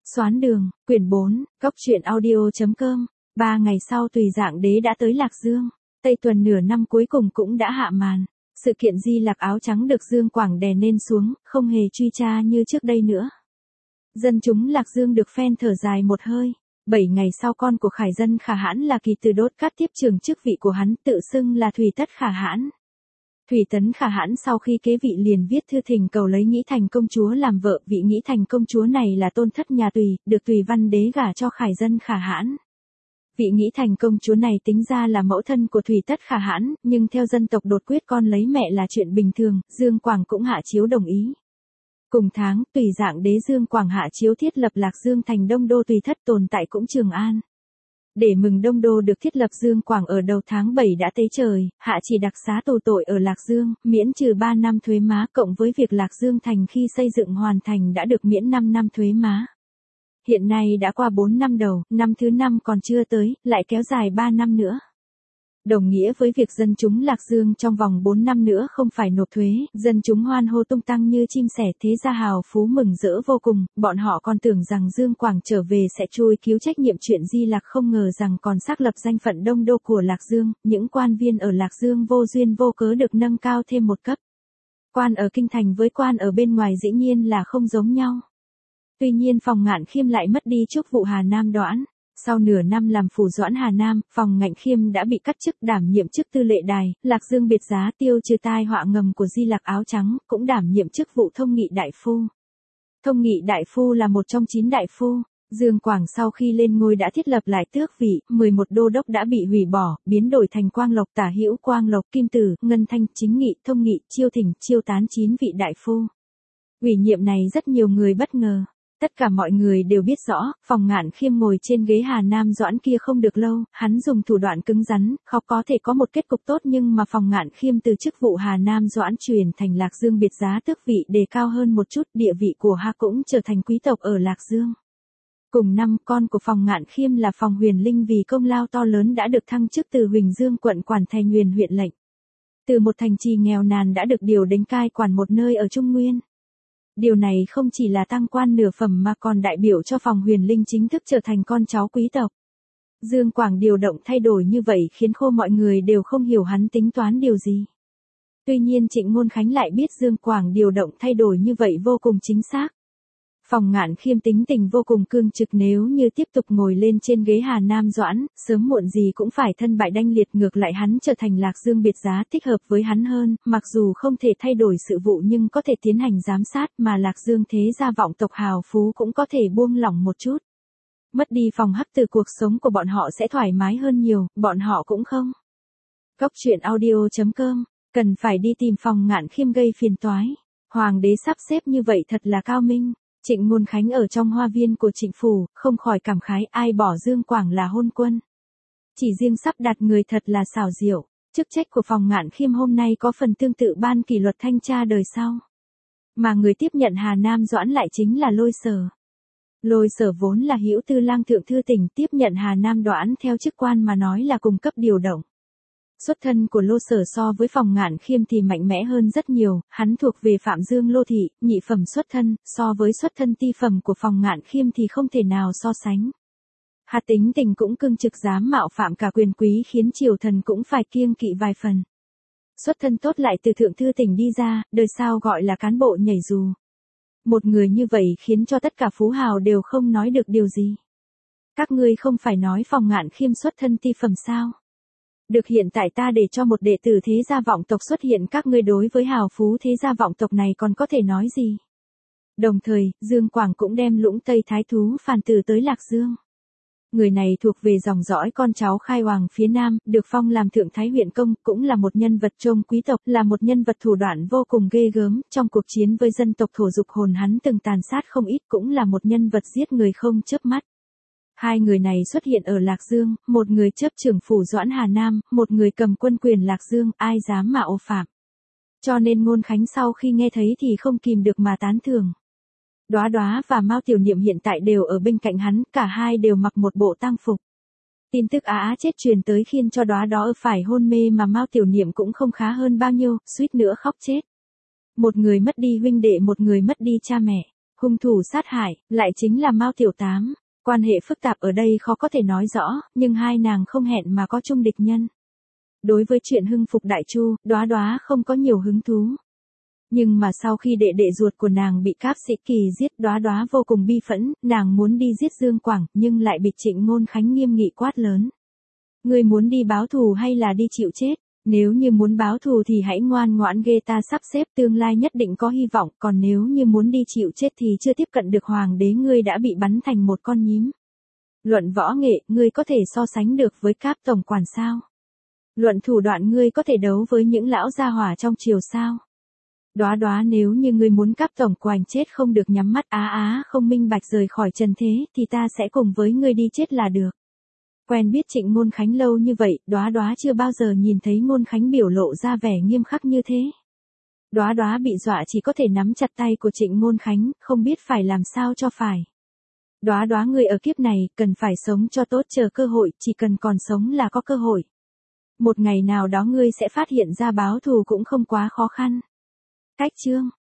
Xoán đường, quyển 4, Cốc truyện audio.com. 3 ngày sau Tùy Dạng Đế đã tới Lạc Dương. Tây tuần nửa năm cuối cùng cũng đã hạ màn. Sự kiện Di Lặc áo trắng được Dương Quảng đè nên xuống, không hề truy tra như trước đây nữa. Dân chúng Lạc Dương được phen thở dài một hơi. 7 ngày sau con của Khải Dân Khả Hãn là Kỳ Từ đốt cát tiếp trưởng chức vị của hắn, tự xưng là Thủy Tất Khả Hãn. Thủy Tấn Khả Hãn sau khi kế vị liền viết thư thỉnh cầu lấy Nghĩ Thành công chúa làm vợ. Vị Nghĩ Thành công chúa này là tôn thất nhà Tùy, được Tùy Văn Đế gả cho Khải Dân Khả Hãn. Vị Nghĩ Thành công chúa này tính ra là mẫu thân của Thủy Tất Khả Hãn, nhưng theo dân tộc đột quyết con lấy mẹ là chuyện bình thường, Dương Quảng cũng hạ chiếu đồng ý. Cùng tháng, Tùy Dạng Đế Dương Quảng hạ chiếu thiết lập Lạc Dương thành Đông Đô tùy thất tồn tại cũng Trường An. Để mừng Đông Đô được thiết lập, Dương Quảng ở đầu tháng 7 đã tế trời, hạ chỉ đặc xá tù tội ở Lạc Dương, miễn trừ 3 năm thuế má, cộng với việc Lạc Dương thành khi xây dựng hoàn thành đã được miễn 5 năm thuế má. Hiện nay đã qua 4 năm đầu, năm thứ 5 còn chưa tới, lại kéo dài 3 năm nữa. Đồng nghĩa với việc dân chúng Lạc Dương trong vòng 4 năm nữa không phải nộp thuế, dân chúng hoan hô tung tăng như chim sẻ, thế gia hào phú mừng rỡ vô cùng, bọn họ còn tưởng rằng Dương Quảng trở về sẽ chui cứu trách nhiệm chuyện Di Lặc, không ngờ rằng còn xác lập danh phận Đông Đô của Lạc Dương, những quan viên ở Lạc Dương vô duyên vô cớ được nâng cao thêm một cấp. Quan ở kinh thành với quan ở bên ngoài dĩ nhiên là không giống nhau. Tuy nhiên Phòng Ngạn Khiêm lại mất đi chức vụ Hà Nam Đoãn. Sau nửa năm làm phủ doãn Hà Nam, Phòng Ngạn Khiêm đã bị cắt chức đảm nhiệm chức tư lệ đài, Lạc Dương biệt giá, tiêu trừ tai họa ngầm của Di Lặc áo trắng, cũng đảm nhiệm chức vụ thông nghị đại phu. Thông nghị đại phu là một trong 9 đại phu. Dương Quảng sau khi lên ngôi đã thiết lập lại tước vị, 11 đô đốc đã bị hủy bỏ, biến đổi thành Quang Lộc, Tả Hữu, Quang Lộc, Kim Tử, Ngân Thanh, Chính Nghị, Thông Nghị, Chiêu Thỉnh, chiêu tán 9 vị đại phu. Ủy nhiệm này rất nhiều người bất ngờ. Tất cả mọi người đều biết rõ, Phòng Ngạn Khiêm ngồi trên ghế Hà Nam Doãn kia không được lâu, hắn dùng thủ đoạn cứng rắn, khó có thể có một kết cục tốt, nhưng mà Phòng Ngạn Khiêm từ chức vụ Hà Nam Doãn chuyển thành Lạc Dương biệt giá, tước vị đề cao hơn một chút, địa vị của Hà cũng trở thành quý tộc ở Lạc Dương. Cùng năm, con của Phòng Ngạn Khiêm là Phòng Huyền Linh vì công lao to lớn đã được thăng chức từ Huỳnh Dương quận quản thành Huyền huyện lệnh. Từ một thành trì nghèo nàn đã được điều đến cai quản một nơi ở Trung Nguyên. Điều này không chỉ là tăng quan nửa phẩm mà còn đại biểu cho Phòng Huyền Linh chính thức trở thành con cháu quý tộc. Dương Quảng điều động thay đổi như vậy khiến mọi người đều không hiểu hắn tính toán điều gì. Tuy nhiên Trịnh Ngôn Khánh lại biết Dương Quảng điều động thay đổi như vậy vô cùng chính xác. Phòng Ngạn Khiêm tính tình vô cùng cương trực, nếu như tiếp tục ngồi lên trên ghế Hà Nam Doãn, sớm muộn gì cũng phải thân bại đanh liệt, ngược lại hắn trở thành Lạc Dương biệt giá thích hợp với hắn hơn, mặc dù không thể thay đổi sự vụ nhưng có thể tiến hành giám sát, mà Lạc Dương thế gia vọng tộc hào phú cũng có thể buông lỏng một chút. Mất đi Phòng Hắc từ cuộc sống của bọn họ sẽ thoải mái hơn nhiều, bọn họ cũng không. Cốc truyện audio.com, cần phải đi tìm Phòng Ngạn Khiêm gây phiền toái. Hoàng đế sắp xếp như vậy thật là cao minh. Trịnh Ngôn Khánh ở trong hoa viên của Trịnh phủ, không khỏi cảm khái, ai bỏ Dương Quảng là hôn quân. Chỉ riêng sắp đặt người thật là xảo diệu. Chức trách của Phòng Ngạn Khiêm hôm nay có phần tương tự ban kỷ luật thanh tra đời sau. Mà người tiếp nhận Hà Nam Doãn lại chính là Lôi Sở. Lôi Sở vốn là hữu tư lang thượng thư tỉnh, tiếp nhận Hà Nam Doãn theo chức quan mà nói là cùng cấp điều động. Xuất thân của Lô Sở so với Phòng Ngạn Khiêm thì mạnh mẽ hơn rất nhiều, hắn thuộc về Phạm Dương Lô thị, nhị phẩm xuất thân, so với xuất thân ti phẩm của Phòng Ngạn Khiêm thì không thể nào so sánh. Hà tính tình cũng cương trực, dám mạo phạm cả quyền quý khiến triều thần cũng phải kiêng kỵ vài phần. Xuất thân tốt lại từ thượng thư tỉnh đi ra, đời sau gọi là cán bộ nhảy dù. Một người như vậy khiến cho tất cả phú hào đều không nói được điều gì. Các ngươi không phải nói Phòng Ngạn Khiêm xuất thân ti phẩm sao? Được, hiện tại ta để cho một đệ tử thế gia vọng tộc xuất hiện, các ngươi đối với hào phú thế gia vọng tộc này còn có thể nói gì? Đồng thời, Dương Quảng cũng đem Lũng Tây Thái thú Phàn Tử tới Lạc Dương. Người này thuộc về dòng dõi con cháu Khai Hoàng phía Nam, được phong làm Thượng Thái huyện công, cũng là một nhân vật trông quý tộc, là một nhân vật thủ đoạn vô cùng ghê gớm, trong cuộc chiến với dân tộc thổ dục hồn hắn từng tàn sát không ít, cũng là một nhân vật giết người không chớp mắt. Hai người này xuất hiện ở Lạc Dương, một người chấp trưởng phủ doãn Hà Nam, một người cầm quân quyền Lạc Dương, ai dám mà ô phạm. Cho nên Ngôn Khánh sau khi nghe thấy thì không kìm được mà tán thưởng. Đóa Đóa và Mao Tiểu Niệm hiện tại đều ở bên cạnh hắn, cả hai đều mặc một bộ tang phục. Tin tức Á chết truyền tới khiến cho Đóa Đóa phải hôn mê, mà Mao Tiểu Niệm cũng không khá hơn bao nhiêu, suýt nữa khóc chết. Một người mất đi huynh đệ, một người mất đi cha mẹ. Hung thủ sát hại, lại chính là Mao Tiểu Tám. Quan hệ phức tạp ở đây khó có thể nói rõ, nhưng hai nàng không hẹn mà có chung địch nhân. Đối với chuyện hưng phục Đại Chu, Đóa Đóa không có nhiều hứng thú. Nhưng mà sau khi đệ đệ ruột của nàng bị Cáp Sĩ Kỳ giết, Đóa Đóa vô cùng bi phẫn, nàng muốn đi giết Dương Quảng, nhưng lại bị Trịnh Ngôn Khánh nghiêm nghị quát lớn. Ngươi muốn đi báo thù hay là đi chịu chết? Nếu như muốn báo thù thì hãy ngoan ngoãn ghê ta sắp xếp, tương lai nhất định có hy vọng, còn nếu như muốn đi chịu chết thì chưa tiếp cận được hoàng đế ngươi đã bị bắn thành một con nhím. Luận võ nghệ, ngươi có thể so sánh được với Cáp tổng quản sao? Luận thủ đoạn ngươi có thể đấu với những lão gia hỏa trong triều sao? Đóa Đóa, nếu như ngươi muốn Cáp tổng quản chết không được nhắm mắt không minh bạch rời khỏi trần thế thì ta sẽ cùng với ngươi đi chết là được. Quen biết Trịnh Ngôn Khánh lâu như vậy, Đóa Đóa chưa bao giờ nhìn thấy Ngôn Khánh biểu lộ ra vẻ nghiêm khắc như thế. Đóa Đóa bị dọa chỉ có thể nắm chặt tay của Trịnh Ngôn Khánh, không biết phải làm sao cho phải. Đóa Đóa, ngươi ở kiếp này, cần phải sống cho tốt, chờ cơ hội, chỉ cần còn sống là có cơ hội. Một ngày nào đó ngươi sẽ phát hiện ra báo thù cũng không quá khó khăn. Cách chương